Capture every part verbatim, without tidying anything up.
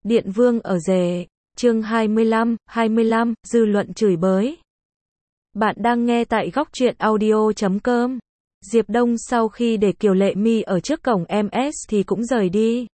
Điện Vương ở rể, chương hai mươi lăm, hai mươi lăm, dư luận chửi bới. Bạn đang nghe tại góc truyện audio chấm com. Diệp Đông sau khi để Kiều Lệ Mi ở trước cổng em ét thì cũng rời đi.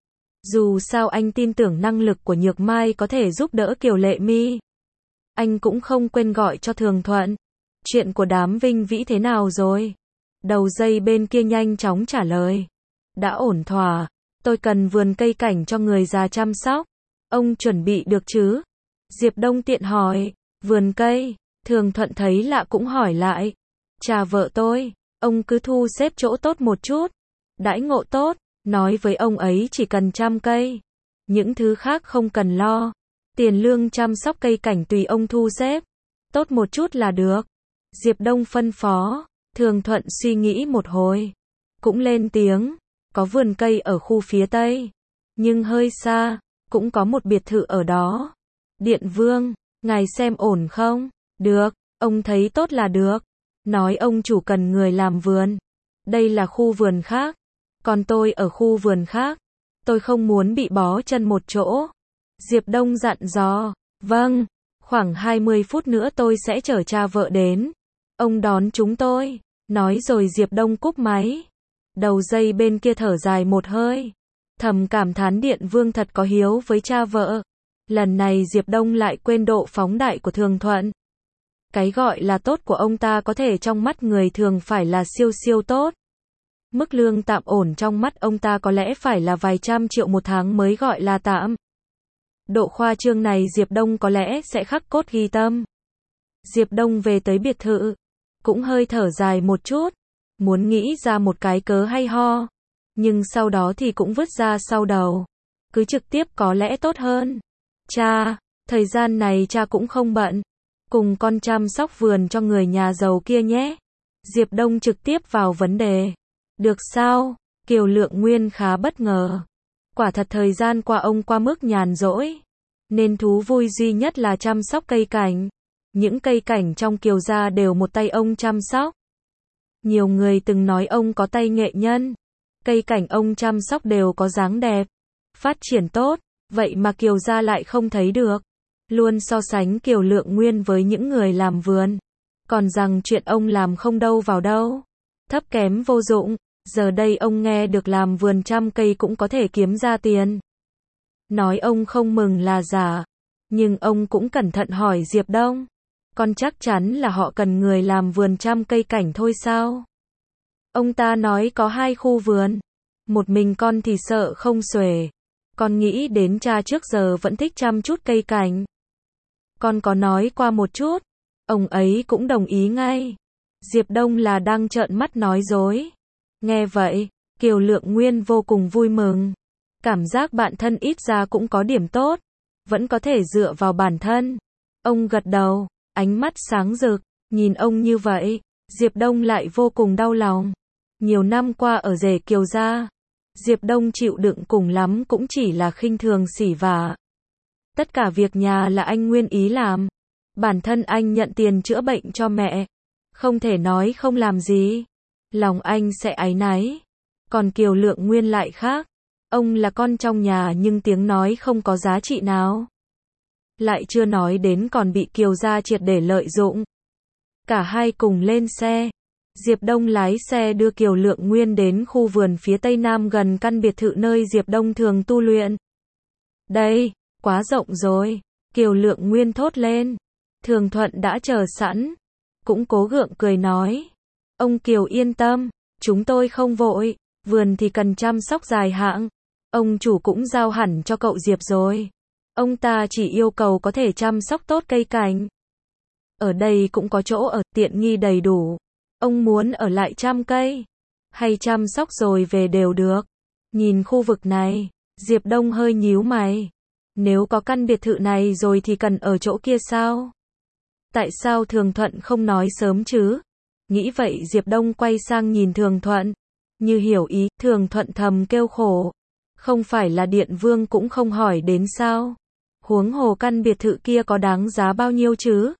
Dù sao anh tin tưởng năng lực của Nhược Mai có thể giúp đỡ Kiều Lệ Mi. Anh cũng không quên gọi cho Thường Thuận. Chuyện của đám Vinh Vĩ thế nào rồi? Đầu dây bên kia nhanh chóng trả lời. Đã ổn thỏa. Tôi cần vườn cây cảnh cho người già chăm sóc. Ông chuẩn bị được chứ? Diệp Đông tiện hỏi. Vườn cây. Thường Thuận thấy lạ cũng hỏi lại. Chà vợ tôi, ông cứ thu xếp chỗ tốt một chút. Đãi ngộ tốt, nói với ông ấy chỉ cần chăm cây. Những thứ khác không cần lo. Tiền lương chăm sóc cây cảnh tùy ông thu xếp. Tốt một chút là được. Diệp Đông phân phó. Thường Thuận suy nghĩ một hồi. Cũng lên tiếng. Có vườn cây ở khu phía Tây. Nhưng hơi xa. Cũng có một biệt thự ở đó. Điện Vương, ngài xem ổn không? Được, ông thấy tốt là được. Nói ông chủ cần người làm vườn. Đây là khu vườn khác. Còn tôi ở khu vườn khác. Tôi không muốn bị bó chân một chỗ. Diệp Đông dặn dò. Vâng, khoảng hai mươi phút nữa tôi sẽ chở cha vợ đến. Ông đón chúng tôi. Nói rồi Diệp Đông cúp máy. Đầu dây bên kia thở dài một hơi. Thầm cảm thán Điện Vương thật có hiếu với cha vợ. Lần này Diệp Đông lại quên độ phóng đại của Thường Thuận. Cái gọi là tốt của ông ta có thể trong mắt người thường phải là siêu siêu tốt. Mức lương tạm ổn trong mắt ông ta có lẽ phải là vài trăm triệu một tháng mới gọi là tạm. Độ khoa trương này Diệp Đông có lẽ sẽ khắc cốt ghi tâm. Diệp Đông về tới biệt thự. Cũng hơi thở dài một chút. Muốn nghĩ ra một cái cớ hay ho. Nhưng sau đó thì cũng vứt ra sau đầu. Cứ trực tiếp có lẽ tốt hơn. Cha, thời gian này cha cũng không bận. Cùng con chăm sóc vườn cho người nhà giàu kia nhé. Diệp Đông trực tiếp vào vấn đề. Được sao? Kiều Lượng Nguyên khá bất ngờ. Quả thật thời gian qua ông qua mức nhàn rỗi. Nên thú vui duy nhất là chăm sóc cây cảnh. Những cây cảnh trong Kiều gia đều một tay ông chăm sóc. Nhiều người từng nói ông có tay nghệ nhân. Cây cảnh ông chăm sóc đều có dáng đẹp. Phát triển tốt. Vậy mà Kiều gia lại không thấy được. Luôn so sánh Kiều Lượng Nguyên với những người làm vườn. Còn rằng chuyện ông làm không đâu vào đâu. Thấp kém vô dụng. Giờ đây ông nghe được làm vườn trăm cây cũng có thể kiếm ra tiền. Nói ông không mừng là giả. Nhưng ông cũng cẩn thận hỏi Diệp Đông. Con chắc chắn là họ cần người làm vườn trăm cây cảnh thôi sao? Ông ta nói có hai khu vườn. Một mình con thì sợ không xuể. Con nghĩ đến cha trước giờ vẫn thích chăm chút cây cảnh. Con có nói qua một chút. Ông ấy cũng đồng ý ngay. Diệp Đông là đang trợn mắt nói dối. Nghe vậy, Kiều Lượng Nguyên vô cùng vui mừng. Cảm giác bản thân ít ra cũng có điểm tốt. Vẫn có thể dựa vào bản thân. Ông gật đầu, ánh mắt sáng rực. Nhìn ông như vậy, Diệp Đông lại vô cùng đau lòng. Nhiều năm qua ở rể Kiều gia, Diệp Đông chịu đựng cùng lắm cũng chỉ là khinh thường xỉ vả. Tất cả việc nhà là anh nguyên ý làm. Bản thân anh nhận tiền chữa bệnh cho mẹ. Không thể nói không làm gì. Lòng anh sẽ áy náy. Còn Kiều Lượng Nguyên lại khác. Ông là con trong nhà nhưng tiếng nói không có giá trị nào. Lại chưa nói đến còn bị Kiều gia triệt để lợi dụng. Cả hai cùng lên xe. Diệp Đông lái xe đưa Kiều Lượng Nguyên đến khu vườn phía tây nam gần căn biệt thự nơi Diệp Đông thường tu luyện. Đây, quá rộng rồi. Kiều Lượng Nguyên thốt lên. Thường Thuận đã chờ sẵn. Cũng cố gượng cười nói. Ông Kiều yên tâm. Chúng tôi không vội. Vườn thì cần chăm sóc dài hạn. Ông chủ cũng giao hẳn cho cậu Diệp rồi. Ông ta chỉ yêu cầu có thể chăm sóc tốt cây cảnh. Ở đây cũng có chỗ ở tiện nghi đầy đủ. Ông muốn ở lại chăm cây. Hay chăm sóc rồi về đều được. Nhìn khu vực này. Diệp Đông hơi nhíu mày. Nếu có căn biệt thự này rồi thì cần ở chỗ kia sao? Tại sao Thường Thuận không nói sớm chứ? Nghĩ vậy Diệp Đông quay sang nhìn Thường Thuận. Như hiểu ý, Thường Thuận thầm kêu khổ. Không phải là Điện Vương cũng không hỏi đến sao? Huống hồ căn biệt thự kia có đáng giá bao nhiêu chứ?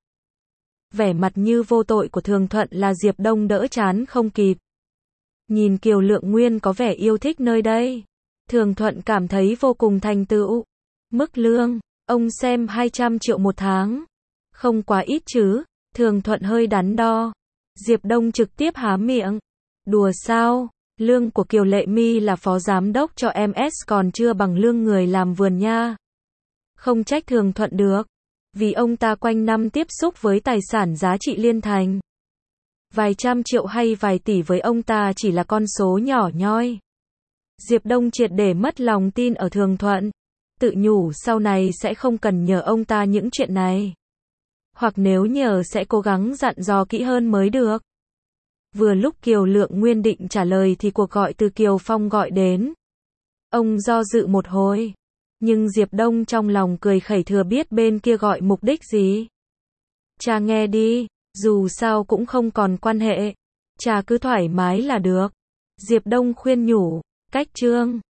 Vẻ mặt như vô tội của Thường Thuận là Diệp Đông đỡ chán không kịp. Nhìn Kiều Lượng Nguyên có vẻ yêu thích nơi đây. Thường Thuận cảm thấy vô cùng thành tựu. Mức lương, ông xem hai trăm triệu một tháng. Không quá ít chứ, Thường Thuận hơi đắn đo. Diệp Đông trực tiếp há miệng. Đùa sao, lương của Kiều Lệ My là phó giám đốc cho em ét còn chưa bằng lương người làm vườn nha. Không trách Thường Thuận được, vì ông ta quanh năm tiếp xúc với tài sản giá trị liên thành. Vài trăm triệu hay vài tỷ với ông ta chỉ là con số nhỏ nhoi. Diệp Đông triệt để mất lòng tin ở Thường Thuận, tự nhủ sau này sẽ không cần nhờ ông ta những chuyện này. Hoặc nếu nhờ sẽ cố gắng dặn dò kỹ hơn mới được. Vừa lúc Kiều Lượng Nguyên định trả lời thì cuộc gọi từ Kiều Phong gọi đến. Ông do dự một hồi, nhưng Diệp Đông trong lòng cười khẩy thừa biết bên kia gọi mục đích gì. Cha nghe đi, dù sao cũng không còn quan hệ. Cha cứ thoải mái là được. Diệp Đông khuyên nhủ, cách chương